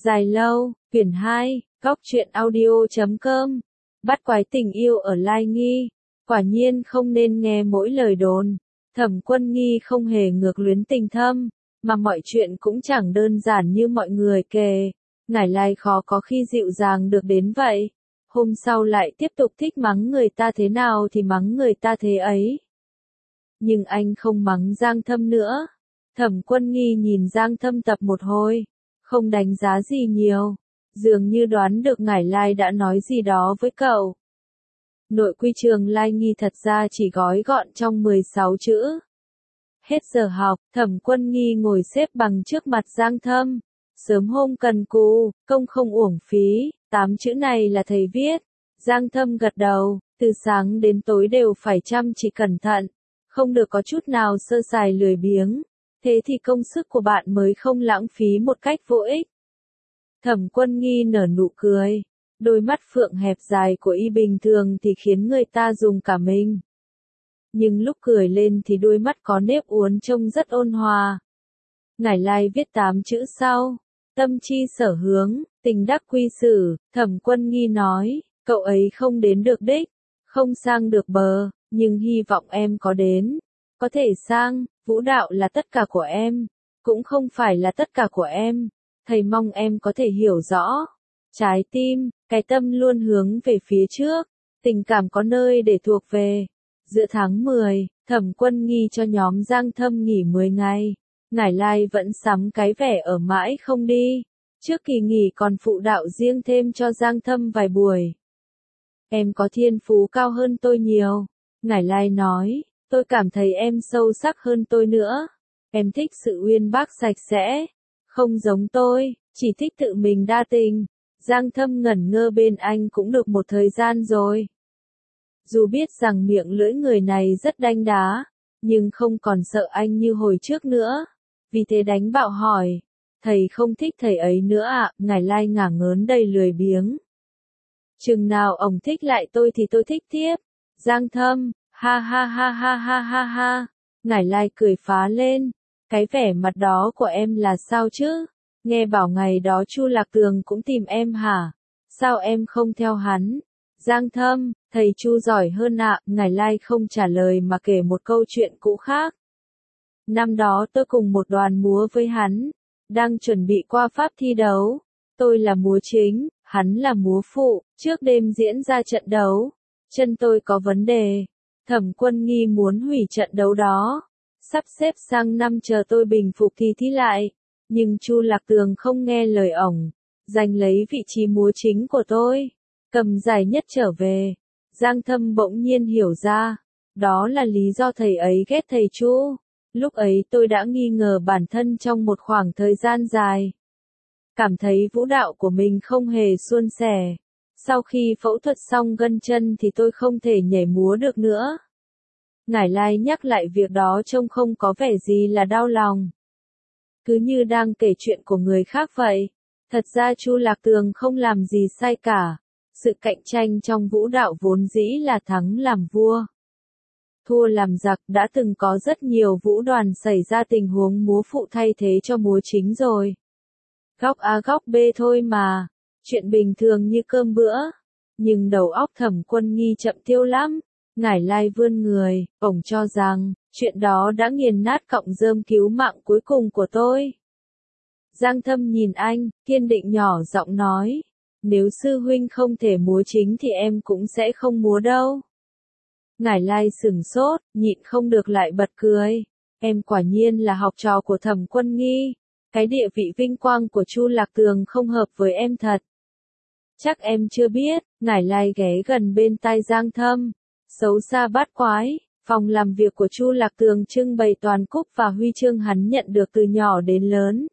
Dài lâu, quyển 2, góc truyện audio.com. Bắt quái tình yêu ở Lai Nghi. Quả nhiên không nên nghe mỗi lời đồn. Thẩm Quân Nghi không hề ngược luyến tình thâm, mà mọi chuyện cũng chẳng đơn giản như mọi người kể. Ngải Lai khó có khi dịu dàng được đến vậy. Hôm sau lại tiếp tục thích mắng người ta thế nào thì mắng người ta thế ấy. Nhưng anh không mắng Giang Thâm nữa. Thẩm Quân Nghi nhìn Giang Thâm tập một hồi, không đánh giá gì nhiều, dường như đoán được Ngải Lai đã nói gì đó với cậu. Nội quy trường Lai Nghi thật ra chỉ gói gọn trong 16 chữ. Hết giờ học, Thẩm Quân Nghi ngồi xếp bằng trước mặt Giang Thâm. Sớm hôm cần cù, công không uổng phí, 8 chữ này là thầy viết. Giang Thâm gật đầu, từ sáng đến tối đều phải chăm chỉ cẩn thận, không được có chút nào sơ sài lười biếng. Thế thì công sức của bạn mới không lãng phí một cách vô ích. Thẩm Quân Nghi nở nụ cười. Đôi mắt phượng hẹp dài của y bình thường thì khiến người ta dùng cả mình. Nhưng lúc cười lên thì đôi mắt có nếp uốn trông rất ôn hòa. Ngải Lai viết 8 chữ sau. Tâm chi sở hướng, tình đắc quy xử. Thẩm Quân Nghi nói, cậu ấy không đến được đích, không sang được bờ, nhưng hy vọng em có đến. Có thể sang, vũ đạo là tất cả của em, cũng không phải là tất cả của em. Thầy mong em có thể hiểu rõ. Trái tim, cái tâm luôn hướng về phía trước, tình cảm có nơi để thuộc về. Giữa tháng 10, Thẩm Quân Nghi cho nhóm Giang Thâm nghỉ 10 ngày. Ngải Lai vẫn sắm cái vẻ ở mãi không đi. Trước kỳ nghỉ còn phụ đạo riêng thêm cho Giang Thâm vài buổi. Em có thiên phú cao hơn tôi nhiều. Ngải Lai nói, tôi cảm thấy em sâu sắc hơn tôi nữa. Em thích sự uyên bác sạch sẽ. Không giống tôi, chỉ thích tự mình đa tình. Giang Thâm ngẩn ngơ bên anh cũng được một thời gian rồi. Dù biết rằng miệng lưỡi người này rất đanh đá, nhưng không còn sợ anh như hồi trước nữa. Vì thế đánh bạo hỏi, thầy không thích thầy ấy nữa ạ? Ngải Lai ngả ngớn đầy lười biếng. Chừng nào ông thích lại tôi thì tôi thích tiếp. Giang Thâm, ha ha ha ha ha ha ha. Ngải Lai cười phá lên. Cái vẻ mặt đó của em là sao chứ? Nghe bảo ngày đó Chu Lạc Tường cũng tìm em hả? Sao em không theo hắn? Giang Thâm, thầy Chu giỏi hơn ạ. Ngải Lai không trả lời mà kể một câu chuyện cũ khác. Năm đó tôi cùng một đoàn múa với hắn, đang chuẩn bị qua Pháp thi đấu. Tôi là múa chính, hắn là múa phụ. Trước đêm diễn ra trận đấu, chân tôi có vấn đề. Thẩm Quân Nghi muốn hủy trận đấu đó, sắp xếp sang năm chờ tôi bình phục thì thi lại. Nhưng Chu Lạc Tường không nghe lời ổng, giành lấy vị trí múa chính của tôi, cầm giải nhất trở về. Giang Thâm bỗng nhiên hiểu ra, đó là lý do thầy ấy ghét thầy Chu. Lúc ấy tôi đã nghi ngờ bản thân trong một khoảng thời gian dài. Cảm thấy vũ đạo của mình không hề suôn sẻ. Sau khi phẫu thuật xong gân chân thì tôi không thể nhảy múa được nữa. Ngải Lai nhắc lại việc đó trông không có vẻ gì là đau lòng. Cứ như đang kể chuyện của người khác vậy. Thật ra Chu Lạc Tường không làm gì sai cả. Sự cạnh tranh trong vũ đạo vốn dĩ là thắng làm vua, thua làm giặc. Đã từng có rất nhiều vũ đoàn xảy ra tình huống múa phụ thay thế cho múa chính rồi. Góc A góc B thôi mà. Chuyện bình thường như cơm bữa. Nhưng đầu óc Thẩm Quân Nghi chậm tiêu lắm. Ngải Lai vươn người, ổng cho rằng, chuyện đó đã nghiền nát cọng rơm cứu mạng cuối cùng của tôi. Giang Thâm nhìn anh, kiên định nhỏ giọng nói, nếu sư huynh không thể múa chính thì em cũng sẽ không múa đâu. Ngải Lai sửng sốt, nhịn không được lại bật cười. Em quả nhiên là học trò của Thẩm Quân Nghi. Cái địa vị vinh quang của Chu Lạc Tường không hợp với em thật. Chắc em chưa biết. Ngải Lai ghé gần bên tai Giang Thâm. Xấu xa bát quái, phòng làm việc của Chu Lạc Tường trưng bày toàn cúp và huy chương hắn nhận được từ nhỏ đến lớn.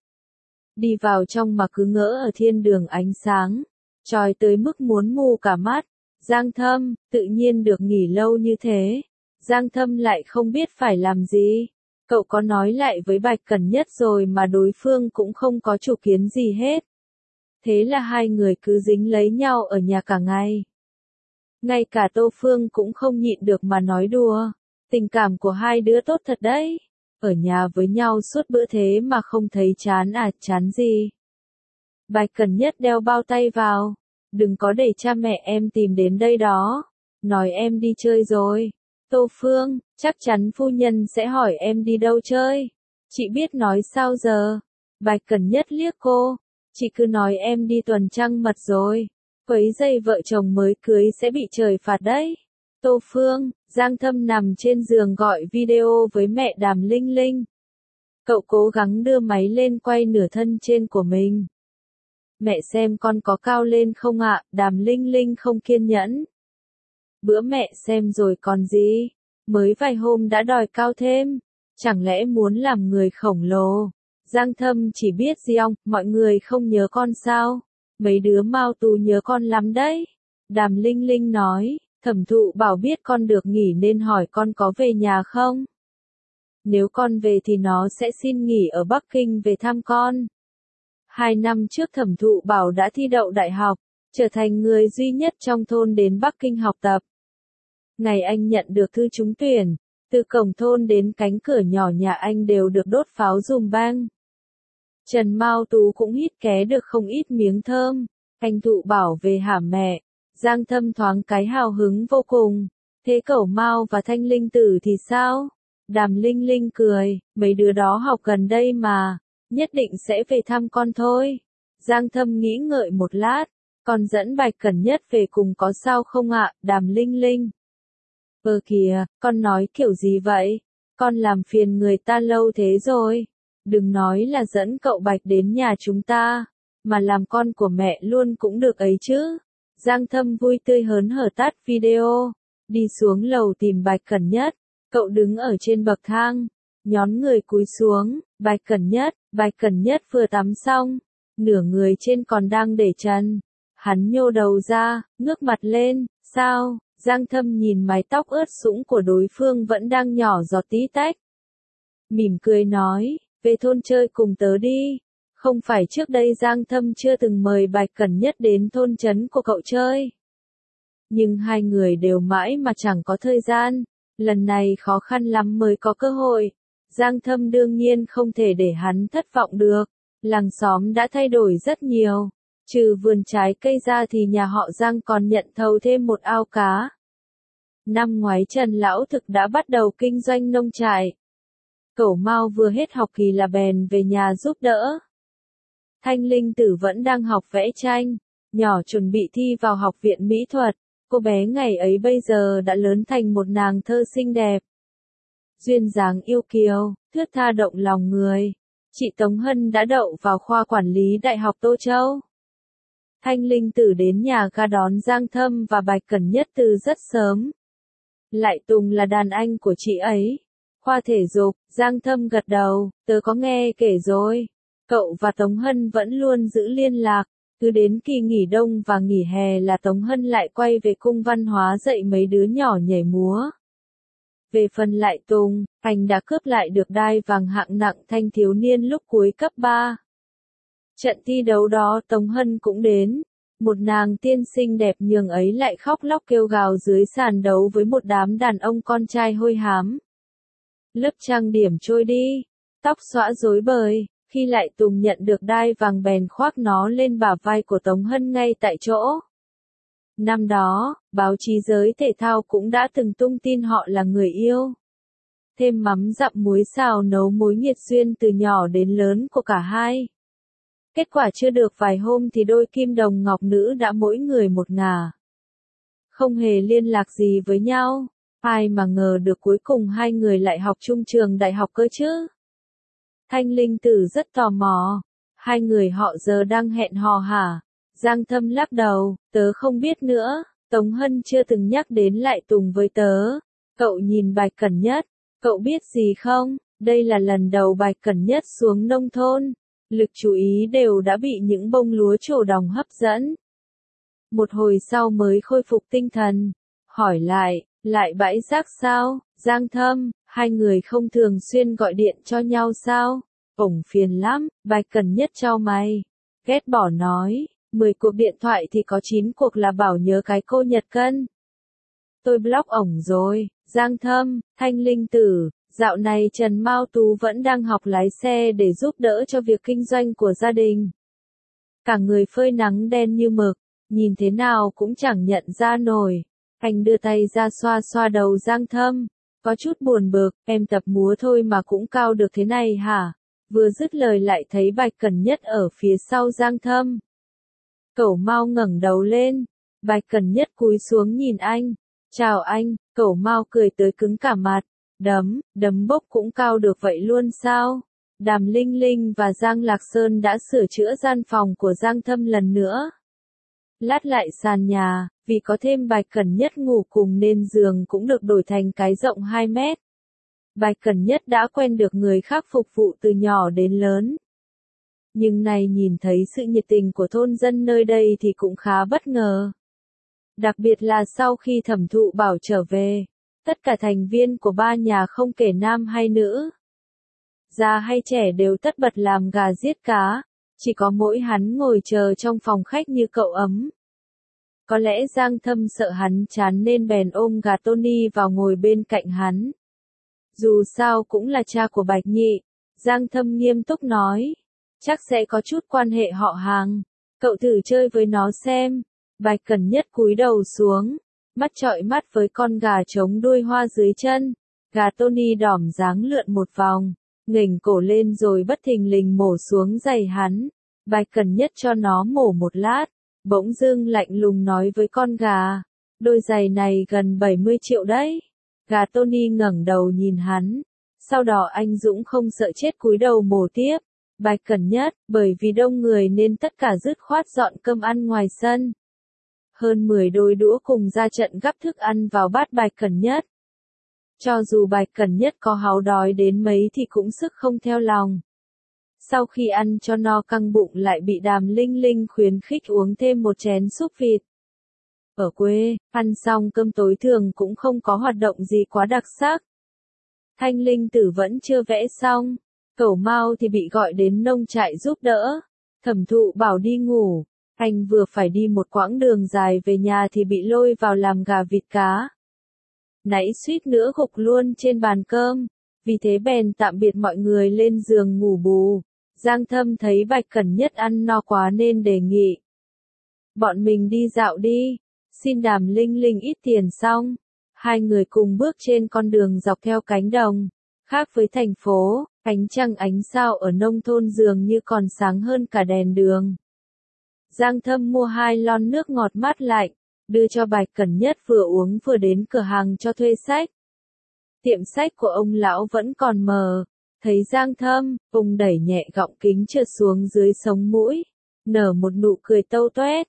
Đi vào trong mà cứ ngỡ ở thiên đường ánh sáng, chói tới mức muốn mù cả mắt. Giang Thâm, tự nhiên được nghỉ lâu như thế. Giang Thâm lại không biết phải làm gì. Cậu có nói lại với Bạch Cẩn Nhất rồi mà đối phương cũng không có chủ kiến gì hết. Thế là hai người cứ dính lấy nhau ở nhà cả ngày. Ngay cả Tô Phương cũng không nhịn được mà nói đùa. Tình cảm của hai đứa tốt thật đấy. Ở nhà với nhau suốt bữa thế mà không thấy chán à? Chán gì? Bạch Cẩn Nhất đeo bao tay vào. Đừng có để cha mẹ em tìm đến đây đó. Nói em đi chơi rồi. Tô Phương, chắc chắn phu nhân sẽ hỏi em đi đâu chơi. Chị biết nói sao giờ. Bạch Cẩn Nhất liếc cô. Chị cứ nói em đi tuần trăng mật rồi. Quấy giày vợ chồng mới cưới sẽ bị trời phạt đấy. Tô Phương, Giang Thâm nằm trên giường gọi video với mẹ Đàm Linh Linh. Cậu cố gắng đưa máy lên quay nửa thân trên của mình. Mẹ xem con có cao lên không ạ? Đàm Linh Linh không kiên nhẫn. Bữa mẹ xem rồi còn gì? Mới vài hôm đã đòi cao thêm. Chẳng lẽ muốn làm người khổng lồ? Giang Thâm chỉ biết gì ông, mọi người không nhớ con sao? Mấy đứa Mao Tú nhớ con lắm đấy. Đàm Linh Linh nói, Thẩm Thụ bảo biết con được nghỉ nên hỏi con có về nhà không? Nếu con về thì nó sẽ xin nghỉ ở Bắc Kinh về thăm con. 2 năm trước Thẩm Thụ bảo đã thi đậu đại học, trở thành người duy nhất trong thôn đến Bắc Kinh học tập. Ngày anh nhận được thư trúng tuyển, từ cổng thôn đến cánh cửa nhỏ nhà anh đều được đốt pháo dùm bang. Trần Mao Tú cũng hít ké được không ít miếng thơm. Anh Thụ bảo về hả mẹ? Giang Thâm thoáng cái hào hứng vô cùng. Thế cậu Mao và Thanh Linh Tử thì sao? Đàm Linh Linh cười, mấy đứa đó học gần đây mà, nhất định sẽ về thăm con thôi. Giang Thâm nghĩ ngợi một lát, con dẫn Bạch Cẩn Nhất về cùng có sao không ạ? Đàm Linh Linh. Kìa, con nói kiểu gì vậy? Con làm phiền người ta lâu thế rồi. Đừng nói là dẫn cậu Bạch đến nhà chúng ta, mà làm con của mẹ luôn cũng được ấy chứ. Giang Thâm vui tươi hớn hở tắt video, đi xuống lầu tìm Bạch Cẩn Nhất. Cậu đứng ở trên bậc thang, nhón người cúi xuống, Bạch Cẩn Nhất vừa tắm xong, nửa người trên còn đang để chân. Hắn nhô đầu ra, ngước mặt lên, sao? Giang Thâm nhìn mái tóc ướt sũng của đối phương vẫn đang nhỏ giọt tí tách. Mỉm cười nói, về thôn chơi cùng tớ đi. Không phải trước đây Giang Thâm chưa từng mời Bạch Cẩn Nhất đến thôn trấn của cậu chơi. Nhưng hai người đều mãi mà chẳng có thời gian. Lần này khó khăn lắm mới có cơ hội. Giang Thâm đương nhiên không thể để hắn thất vọng được. Làng xóm đã thay đổi rất nhiều. Trừ vườn trái cây ra thì nhà họ Giang còn nhận thầu thêm một ao cá. Năm ngoái Trần Lão Thực đã bắt đầu kinh doanh nông trại. Cẩu Mao vừa hết học kỳ là bèn về nhà giúp đỡ. Thanh Linh Tử vẫn đang học vẽ tranh, nhỏ chuẩn bị thi vào học viện mỹ thuật. Cô bé ngày ấy bây giờ đã lớn thành một nàng thơ xinh đẹp. Duyên dáng yêu kiều, thướt tha động lòng người. Chị Tống Hân đã đậu vào khoa quản lý Đại học Tô Châu. Thanh Linh Tử đến nhà ga đón Giang Thâm và Bạch Cẩn Nhất từ rất sớm. Lại Tùng là đàn anh của chị ấy. Khoa thể dục, Giang Thâm gật đầu, tớ có nghe kể rồi. Cậu và Tống Hân vẫn luôn giữ liên lạc. Cứ đến kỳ nghỉ đông và nghỉ hè là Tống Hân lại quay về cung văn hóa dạy mấy đứa nhỏ nhảy múa. Về phần Lại Tùng, anh đã cướp lại được đai vàng hạng nặng thanh thiếu niên lúc cuối cấp 3. Trận thi đấu đó Tống Hân cũng đến. Một nàng tiên xinh đẹp nhường ấy lại khóc lóc kêu gào dưới sàn đấu với một đám đàn ông con trai hôi hám. Lớp trang điểm trôi đi, tóc xõa rối bời. Khi Lại Tùng nhận được đai vàng bèn khoác nó lên bả vai của Tống Hân ngay tại chỗ. Năm đó, báo chí giới thể thao cũng đã từng tung tin họ là người yêu. Thêm mắm dặm muối xào nấu mối nghiệt duyên từ nhỏ đến lớn của cả hai. Kết quả chưa được vài hôm thì đôi kim đồng ngọc nữ đã mỗi người một ngả. Không hề liên lạc gì với nhau. Ai mà ngờ được cuối cùng hai người lại học chung trường đại học cơ chứ. Thanh Linh Tử rất tò mò. Hai người họ giờ đang hẹn hò hả? Giang Thâm lắc đầu, tớ không biết nữa. Tống Hân chưa từng nhắc đến Lại Tùng với tớ. Cậu nhìn Bạch Cẩn Nhất. Cậu biết gì không? Đây là lần đầu Bạch Cẩn Nhất xuống nông thôn. Lực chú ý đều đã bị những bông lúa trổ đồng hấp dẫn. Một hồi sau mới khôi phục tinh thần. Hỏi lại bãi rác sao? Giang Thâm, hai người không thường xuyên gọi điện cho nhau sao? Ổng phiền lắm, Bạch Cẩn Nhất chau mày. Ghét bỏ nói, 10 cuộc điện thoại thì có 9 cuộc là bảo nhớ cái cô Nhật Cân. Tôi block ổng rồi. Giang Thâm, Thanh Linh Tử, dạo này Trần Mao Tú vẫn đang học lái xe để giúp đỡ cho việc kinh doanh của gia đình. cả người phơi nắng đen như mực, nhìn thế nào cũng chẳng nhận ra nổi. Anh đưa tay ra xoa xoa đầu Giang Thâm, có chút buồn bực, em tập múa thôi mà cũng cao được thế này hả? Vừa dứt lời lại thấy Bạch Cẩn Nhất ở phía sau Giang Thâm. Cẩu Mao ngẩng đầu lên, Bạch Cẩn Nhất cúi xuống nhìn anh. Chào anh, Cẩu Mao cười tới cứng cả mặt. Đấm bốc cũng cao được vậy luôn sao? Đàm Linh Linh và Giang Lạc Sơn đã sửa chữa gian phòng của Giang Thâm lần nữa. Lát lại sàn nhà, vì có thêm Bạch Cẩn Nhất ngủ cùng nên giường cũng được đổi thành cái rộng 2 mét. Bạch Cẩn Nhất đã quen được người khác phục vụ từ nhỏ đến lớn. Nhưng này nhìn thấy sự nhiệt tình của thôn dân nơi đây thì cũng khá bất ngờ. Đặc biệt là sau khi Thẩm Thụ Bảo trở về, tất cả thành viên của ba nhà không kể nam hay nữ, già hay trẻ đều tất bật làm gà giết cá, chỉ có mỗi hắn ngồi chờ trong phòng khách như cậu ấm. Có lẽ Giang Thâm sợ hắn chán nên bèn ôm gà Tony vào ngồi bên cạnh hắn. Dù sao cũng là cha của Bạch Nhị, Giang Thâm nghiêm túc nói, chắc sẽ có chút quan hệ họ hàng, cậu thử chơi với nó xem. Bạch Cẩn Nhất cúi đầu xuống, mắt trọi mắt với con gà trống đuôi hoa dưới chân. Gà Tony đỏm dáng lượn một vòng, nghềnh cổ lên rồi bất thình lình mổ xuống giày hắn. Bạch Cẩn Nhất cho nó mổ một lát, bỗng dưng lạnh lùng nói với con gà, đôi giày này gần 70 triệu đấy. Gà Tony ngẩng đầu nhìn hắn, sau đó anh Dũng không sợ chết cúi đầu mổ tiếp. Bạch Cẩn Nhất, bởi vì đông người nên tất cả dứt khoát dọn cơm ăn ngoài sân. Hơn 10 đôi đũa cùng ra trận gắp thức ăn vào bát Bạch Cẩn Nhất. Cho dù Bạch Cẩn Nhất có háu đói đến mấy thì cũng sức không theo lòng. Sau khi ăn cho no căng bụng lại bị Đàm Linh Linh khuyến khích uống thêm một chén súp vịt. Ở quê, ăn xong cơm tối thường cũng không có hoạt động gì quá đặc sắc. Thanh Linh Tử vẫn chưa vẽ xong, Cẩu Mao thì bị gọi đến nông trại giúp đỡ. Thẩm Thụ bảo đi ngủ, anh vừa phải đi một quãng đường dài về nhà thì bị lôi vào làm gà vịt cá. Nãy suýt nữa gục luôn trên bàn cơm, vì thế bèn tạm biệt mọi người lên giường ngủ bù. Giang Thâm thấy Bạch Cẩn Nhất ăn no quá nên đề nghị. Bọn mình đi dạo đi, xin Đàm Linh Linh ít tiền xong. Hai người cùng bước trên con đường dọc theo cánh đồng. Khác với thành phố, ánh trăng ánh sao ở nông thôn dường như còn sáng hơn cả đèn đường. Giang Thâm mua 2 lon nước ngọt mát lạnh, đưa cho Bạch Cẩn Nhất vừa uống vừa đến cửa hàng cho thuê sách. Tiệm sách của ông lão vẫn còn mờ, thấy Giang Thâm, ông đẩy nhẹ gọng kính trượt xuống dưới sống mũi, nở một nụ cười tâu toét,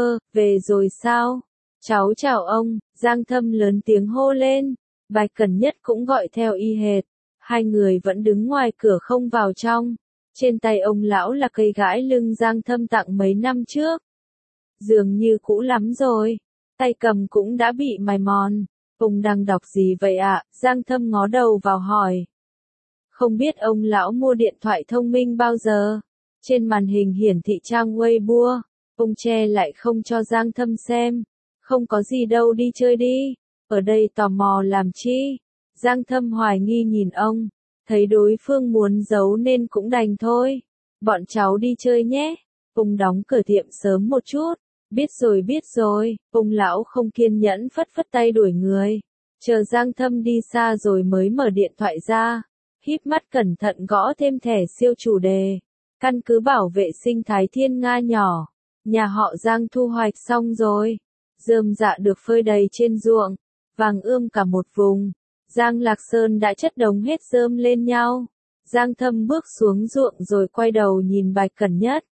về rồi sao? Cháu chào ông. Giang Thâm lớn tiếng hô lên, Bạch Cẩn Nhất cũng gọi theo y hệt, hai người vẫn đứng ngoài cửa không vào trong. Trên tay ông lão là cây gãi lưng Giang Thâm tặng mấy năm trước. Dường như cũ lắm rồi, tay cầm cũng đã bị mài mòn. Ông đang đọc gì vậy ạ? Giang Thâm ngó đầu vào hỏi. Không biết ông lão mua điện thoại thông minh bao giờ? Trên màn hình hiển thị trang Weibo, ông che lại không cho Giang Thâm xem. Không có gì đâu, đi chơi đi, ở đây tò mò làm chi? Giang Thâm hoài nghi nhìn ông, thấy đối phương muốn giấu nên cũng đành thôi. Bọn cháu đi chơi nhé. Ông đóng cửa tiệm sớm một chút. Biết rồi, ông lão không kiên nhẫn phất phất tay đuổi người. Chờ Giang Thâm đi xa rồi mới mở điện thoại ra, híp mắt cẩn thận gõ thêm thẻ siêu chủ đề. Căn cứ bảo vệ sinh thái Thiên Nga nhỏ, nhà họ Giang thu hoạch xong rồi. Rơm rạ được phơi đầy trên ruộng, vàng ươm cả một vùng. Giang Lạc Sơn đã chất đống hết rơm lên nhau. Giang Thâm bước xuống ruộng rồi quay đầu nhìn Bạch Cẩn Nhất.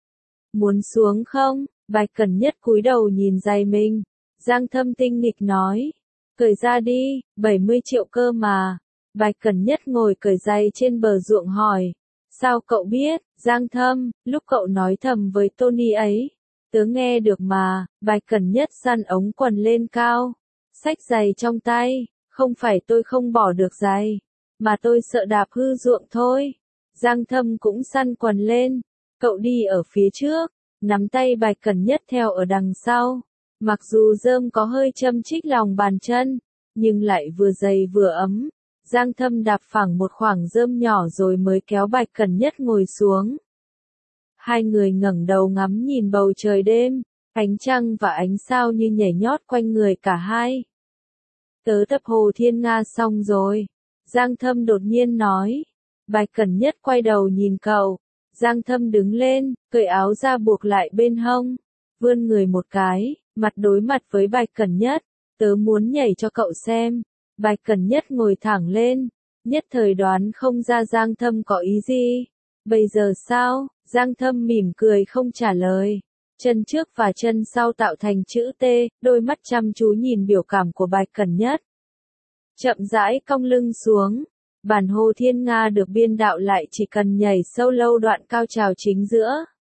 Muốn xuống không? Bạch Cẩn Nhất cúi đầu nhìn giày mình. Giang Thâm tinh nghịch nói. Cởi ra đi, 70 triệu cơ mà. Bạch Cẩn Nhất ngồi cởi giày trên bờ ruộng hỏi. Sao cậu biết? Giang Thâm, lúc cậu nói thầm với Tony ấy, tớ nghe được mà. Bạch Cẩn Nhất săn ống quần lên cao, xách giày trong tay. Không phải tôi không bỏ được giày, mà tôi sợ đạp hư ruộng thôi. Giang Thâm cũng săn quần lên. Cậu đi ở phía trước, nắm tay Bạch Cẩn Nhất theo ở đằng sau. Mặc dù rơm có hơi châm chích lòng bàn chân, nhưng lại vừa dày vừa ấm. Giang Thâm đạp phẳng một khoảng rơm nhỏ rồi mới kéo Bạch Cẩn Nhất ngồi xuống. Hai người ngẩng đầu ngắm nhìn bầu trời đêm, ánh trăng và ánh sao như nhảy nhót quanh người cả hai. Tớ tập Hồ Thiên Nga xong rồi. Giang Thâm đột nhiên nói. Bạch Cẩn Nhất quay đầu nhìn cậu. Giang Thâm đứng lên, cởi áo ra buộc lại bên hông. Vươn người một cái, mặt đối mặt với Bạch Cẩn Nhất. Tớ muốn nhảy cho cậu xem. Bạch Cẩn Nhất ngồi thẳng lên. Nhất thời đoán không ra Giang Thâm có ý gì. Bây giờ sao? Giang Thâm mỉm cười không trả lời. Chân trước và chân sau tạo thành chữ T, đôi mắt chăm chú nhìn biểu cảm của Bạch Cẩn Nhất. Chậm rãi cong lưng xuống. Bản Hồ Thiên Nga được biên đạo lại chỉ cần nhảy sâu lâu đoạn cao trào chính giữa.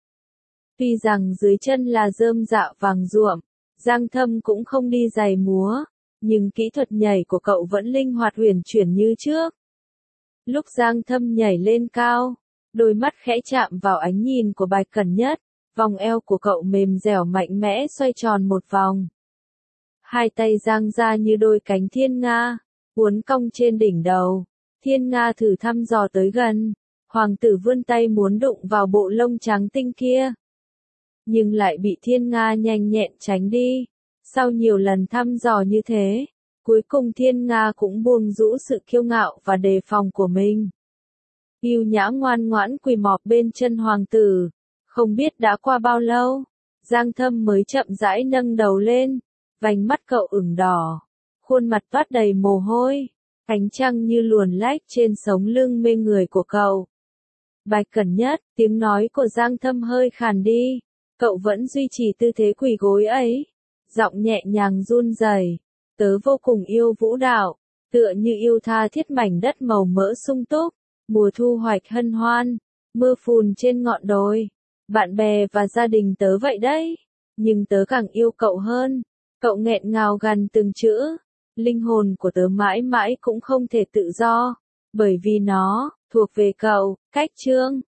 Tuy rằng dưới chân là rơm rạ vàng ruộm, Giang Thâm cũng không đi giày múa, nhưng kỹ thuật nhảy của cậu vẫn linh hoạt huyền chuyển như trước. Lúc Giang Thâm nhảy lên cao, đôi mắt khẽ chạm vào ánh nhìn của Bạch Cẩn Nhất, vòng eo của cậu mềm dẻo mạnh mẽ xoay tròn một vòng. Hai tay giang ra như đôi cánh thiên nga, uốn cong trên đỉnh đầu. Thiên Nga thử thăm dò tới gần, hoàng tử vươn tay muốn đụng vào bộ lông trắng tinh kia. Nhưng lại bị Thiên Nga nhanh nhẹn tránh đi. Sau nhiều lần thăm dò như thế, cuối cùng Thiên Nga cũng buông rũ sự kiêu ngạo và đề phòng của mình. Yêu nhã ngoan ngoãn quỳ mọp bên chân hoàng tử. Không biết đã qua bao lâu, Giang Thâm mới chậm rãi nâng đầu lên, vành mắt cậu ửng đỏ, khuôn mặt toát đầy mồ hôi. Ánh trăng như luồn lách trên sống lưng mê người của cậu. Bạch Cẩn Nhất, tiếng nói của Giang Thâm hơi khàn đi. Cậu vẫn duy trì tư thế quỳ gối ấy. Giọng nhẹ nhàng run rẩy. Tớ vô cùng yêu vũ đạo, tựa như yêu tha thiết mảnh đất màu mỡ sung túc, mùa thu hoạch hân hoan, mưa phùn trên ngọn đồi. Bạn bè và gia đình tớ vậy đấy. Nhưng tớ càng yêu cậu hơn. Cậu nghẹn ngào gằn từng chữ. Linh hồn của tớ mãi mãi cũng không thể tự do, bởi vì nó thuộc về cậu. Cách chương